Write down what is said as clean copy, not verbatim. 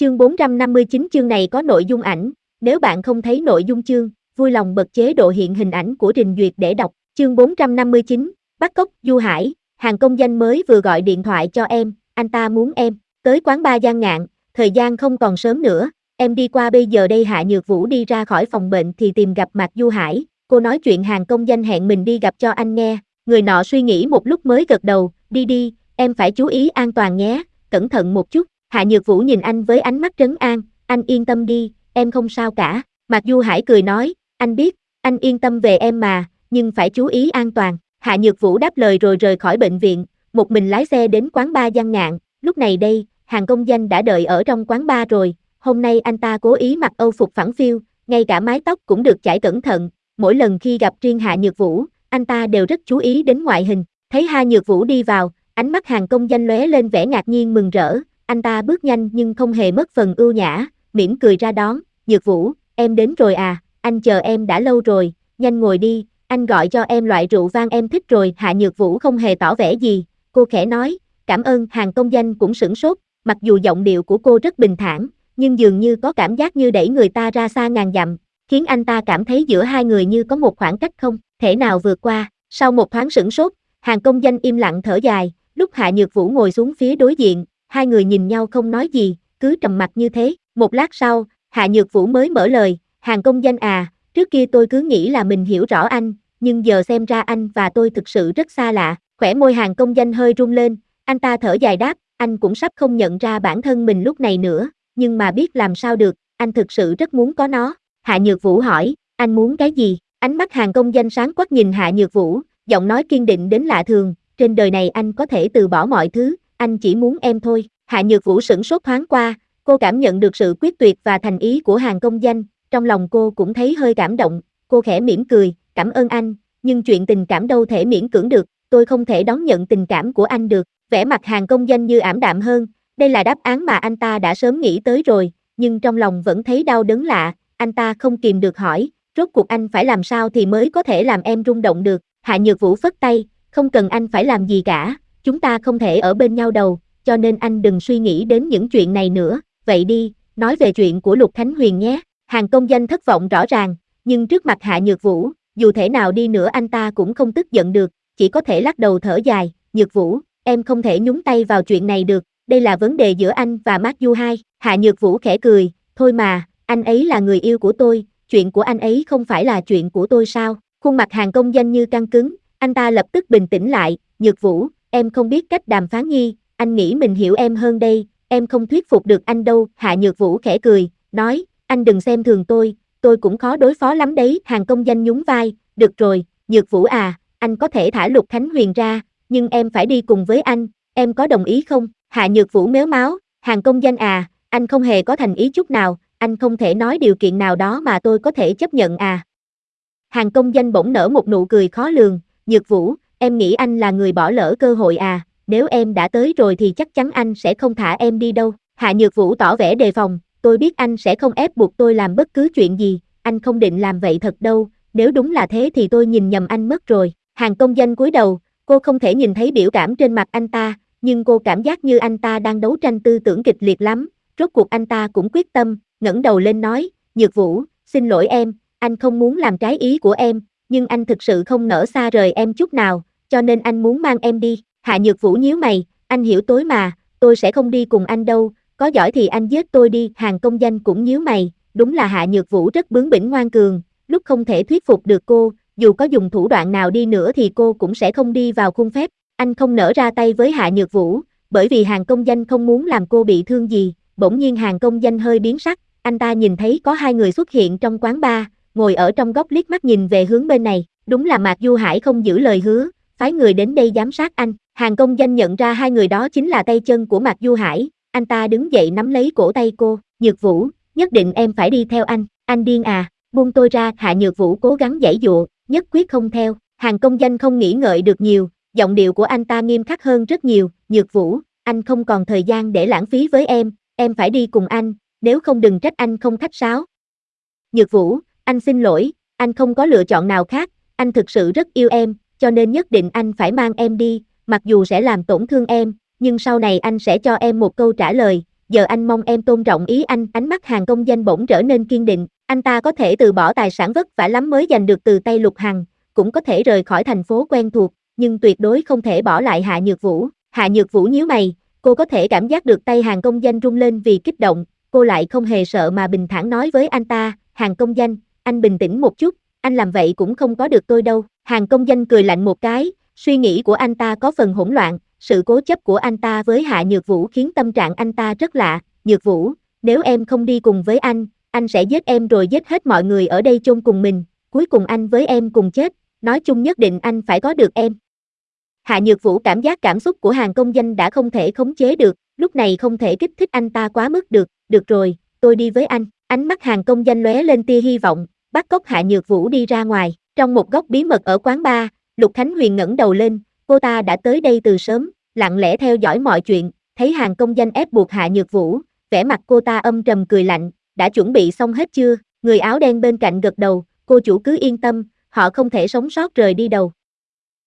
Chương 459 chương này có nội dung ảnh, nếu bạn không thấy nội dung chương, vui lòng bật chế độ hiện hình ảnh của trình duyệt để đọc. Chương 459, bắt cóc Du Hải, hàng công danh mới vừa gọi điện thoại cho em, anh ta muốn em tới quán bar Giang Ngạn, thời gian không còn sớm nữa, em đi qua bây giờ đây. Hạ Nhược Vũ đi ra khỏi phòng bệnh thì tìm gặp Mạc Du Hải, cô nói chuyện hàng công danh hẹn mình đi gặp cho anh nghe, người nọ suy nghĩ một lúc mới gật đầu, đi đi, em phải chú ý an toàn nhé, cẩn thận một chút. Hạ Nhược Vũ nhìn anh với ánh mắt trấn an, anh yên tâm đi, em không sao cả. Mạc Du Hải cười nói, anh biết, anh yên tâm về em mà, nhưng phải chú ý an toàn. Hạ Nhược Vũ đáp lời rồi rời khỏi bệnh viện, một mình lái xe đến quán bar Giang Ngạn. Lúc này đây, hàng công danh đã đợi ở trong quán bar rồi, hôm nay anh ta cố ý mặc âu phục phẳng phiu, ngay cả mái tóc cũng được chải cẩn thận. Mỗi lần khi gặp riêng Hạ Nhược Vũ, anh ta đều rất chú ý đến ngoại hình. Thấy Hạ Nhược Vũ đi vào, ánh mắt hàng công danh lóe lên vẻ ngạc nhiên mừng rỡ. Anh ta bước nhanh nhưng không hề mất phần ưu nhã, mỉm cười ra đón, Nhược Vũ, em đến rồi à, anh chờ em đã lâu rồi, nhanh ngồi đi, anh gọi cho em loại rượu vang em thích rồi. Hạ Nhược Vũ không hề tỏ vẻ gì, cô khẽ nói, cảm ơn. Hàng công danh cũng sửng sốt, mặc dù giọng điệu của cô rất bình thản, nhưng dường như có cảm giác như đẩy người ta ra xa ngàn dặm, khiến anh ta cảm thấy giữa hai người như có một khoảng cách không thể nào vượt qua. Sau một thoáng sửng sốt, hàng công danh im lặng thở dài, lúc Hạ Nhược Vũ ngồi xuống phía đối diện, hai người nhìn nhau không nói gì, cứ trầm mặc như thế. Một lát sau, Hạ Nhược Vũ mới mở lời, hàng công danh à, trước kia tôi cứ nghĩ là mình hiểu rõ anh, nhưng giờ xem ra anh và tôi thực sự rất xa lạ. Khóe môi hàng công danh hơi rung lên, anh ta thở dài đáp, anh cũng sắp không nhận ra bản thân mình lúc này nữa, nhưng mà biết làm sao được, anh thực sự rất muốn có nó. Hạ Nhược Vũ hỏi, anh muốn cái gì? Ánh mắt hàng công danh sáng quắc nhìn Hạ Nhược Vũ, giọng nói kiên định đến lạ thường, trên đời này anh có thể từ bỏ mọi thứ, anh chỉ muốn em thôi. Hạ Nhược Vũ sửng sốt thoáng qua, cô cảm nhận được sự quyết tuyệt và thành ý của hàng công danh, trong lòng cô cũng thấy hơi cảm động, cô khẽ mỉm cười, cảm ơn anh, nhưng chuyện tình cảm đâu thể miễn cưỡng được, tôi không thể đón nhận tình cảm của anh được. Vẻ mặt hàng công danh như ảm đạm hơn, đây là đáp án mà anh ta đã sớm nghĩ tới rồi, nhưng trong lòng vẫn thấy đau đớn lạ, anh ta không kìm được hỏi, rốt cuộc anh phải làm sao thì mới có thể làm em rung động được. Hạ Nhược Vũ phất tay, không cần anh phải làm gì cả, chúng ta không thể ở bên nhau đâu, cho nên anh đừng suy nghĩ đến những chuyện này nữa, vậy đi, nói về chuyện của Lục Khánh Huyền nhé. Hàng công danh thất vọng rõ ràng, nhưng trước mặt Hạ Nhược Vũ, dù thể nào đi nữa anh ta cũng không tức giận được, chỉ có thể lắc đầu thở dài, Nhược Vũ, em không thể nhúng tay vào chuyện này được, đây là vấn đề giữa anh và Mạc Du Hai. Hạ Nhược Vũ khẽ cười, thôi mà, anh ấy là người yêu của tôi, chuyện của anh ấy không phải là chuyện của tôi sao? Khuôn mặt hàng công danh như căng cứng, anh ta lập tức bình tĩnh lại, Nhược Vũ, em không biết cách đàm phán nhi, anh nghĩ mình hiểu em hơn đây, em không thuyết phục được anh đâu. Hạ Nhược Vũ khẽ cười, nói, anh đừng xem thường tôi cũng khó đối phó lắm đấy. Hàng công danh nhún vai, được rồi, Nhược Vũ à, anh có thể thả Lục Khánh Huyền ra, nhưng em phải đi cùng với anh, em có đồng ý không? Hạ Nhược Vũ mếu máo, hàng công danh à, anh không hề có thành ý chút nào, anh không thể nói điều kiện nào đó mà tôi có thể chấp nhận à? Hàng công danh bỗng nở một nụ cười khó lường, Nhược Vũ, em nghĩ anh là người bỏ lỡ cơ hội à, nếu em đã tới rồi thì chắc chắn anh sẽ không thả em đi đâu. Hạ Nhược Vũ tỏ vẻ đề phòng, tôi biết anh sẽ không ép buộc tôi làm bất cứ chuyện gì, anh không định làm vậy thật đâu, nếu đúng là thế thì tôi nhìn nhầm anh mất rồi. Hàng công danh cúi đầu, cô không thể nhìn thấy biểu cảm trên mặt anh ta, nhưng cô cảm giác như anh ta đang đấu tranh tư tưởng kịch liệt lắm, rốt cuộc anh ta cũng quyết tâm, ngẩng đầu lên nói, Nhược Vũ, xin lỗi em, anh không muốn làm trái ý của em, nhưng anh thực sự không nỡ xa rời em chút nào, cho nên anh muốn mang em đi. Hạ Nhược Vũ nhíu mày, anh hiểu tôi mà, tôi sẽ không đi cùng anh đâu, có giỏi thì anh giết tôi đi. Hàng công danh cũng nhíu mày, đúng là Hạ Nhược Vũ rất bướng bỉnh ngoan cường, lúc không thể thuyết phục được cô, dù có dùng thủ đoạn nào đi nữa thì cô cũng sẽ không đi vào khuôn phép. Anh không nỡ ra tay với Hạ Nhược Vũ, bởi vì hàng công danh không muốn làm cô bị thương gì. Bỗng nhiên hàng công danh hơi biến sắc, anh ta nhìn thấy có hai người xuất hiện trong quán bar, ngồi ở trong góc liếc mắt nhìn về hướng bên này, đúng là Mạc Du Hải không giữ lời hứa, phái người đến đây giám sát anh. Hàng công danh nhận ra hai người đó chính là tay chân của Mạc Du Hải, anh ta đứng dậy nắm lấy cổ tay cô, Nhược Vũ, nhất định em phải đi theo anh điên à, buông tôi ra. Hạ Nhược Vũ cố gắng giãy dụa, nhất quyết không theo. Hàng công danh không nghĩ ngợi được nhiều, giọng điệu của anh ta nghiêm khắc hơn rất nhiều, Nhược Vũ, anh không còn thời gian để lãng phí với em phải đi cùng anh, nếu không đừng trách anh không khách sáo. Nhược Vũ, anh xin lỗi, anh không có lựa chọn nào khác, anh thực sự rất yêu em, cho nên nhất định anh phải mang em đi, mặc dù sẽ làm tổn thương em, nhưng sau này anh sẽ cho em một câu trả lời, giờ anh mong em tôn trọng ý anh. Ánh mắt Hàn Công Danh bỗng trở nên kiên định, anh ta có thể từ bỏ tài sản vất vả lắm mới giành được từ tay Lục Hằng, cũng có thể rời khỏi thành phố quen thuộc, nhưng tuyệt đối không thể bỏ lại Hạ Nhược Vũ. Hạ Nhược Vũ nhíu mày, cô có thể cảm giác được tay Hàn Công Danh rung lên vì kích động, cô lại không hề sợ mà bình thản nói với anh ta, Hàn Công Danh, anh bình tĩnh một chút, anh làm vậy cũng không có được tôi đâu. Hàn Công Danh cười lạnh một cái, suy nghĩ của anh ta có phần hỗn loạn, sự cố chấp của anh ta với Hạ Nhược Vũ khiến tâm trạng anh ta rất lạ. Nhược Vũ, nếu em không đi cùng với anh sẽ giết em rồi giết hết mọi người ở đây chôn cùng mình, cuối cùng anh với em cùng chết, nói chung nhất định anh phải có được em. Hạ Nhược Vũ cảm giác cảm xúc của Hàn Công Danh đã không thể khống chế được, lúc này không thể kích thích anh ta quá mức được rồi, tôi đi với anh. Ánh mắt Hàn Công Danh lóe lên tia hy vọng, bắt cóc Hạ Nhược Vũ đi ra ngoài. Trong một góc bí mật ở quán bar, Lục Khánh Huyền ngẩng đầu lên, cô ta đã tới đây từ sớm, lặng lẽ theo dõi mọi chuyện, thấy Hàn Công Danh ép buộc Hạ Nhược Vũ, vẻ mặt cô ta âm trầm cười lạnh, đã chuẩn bị xong hết chưa? Người áo đen bên cạnh gật đầu, cô chủ cứ yên tâm, họ không thể sống sót rời đi đâu.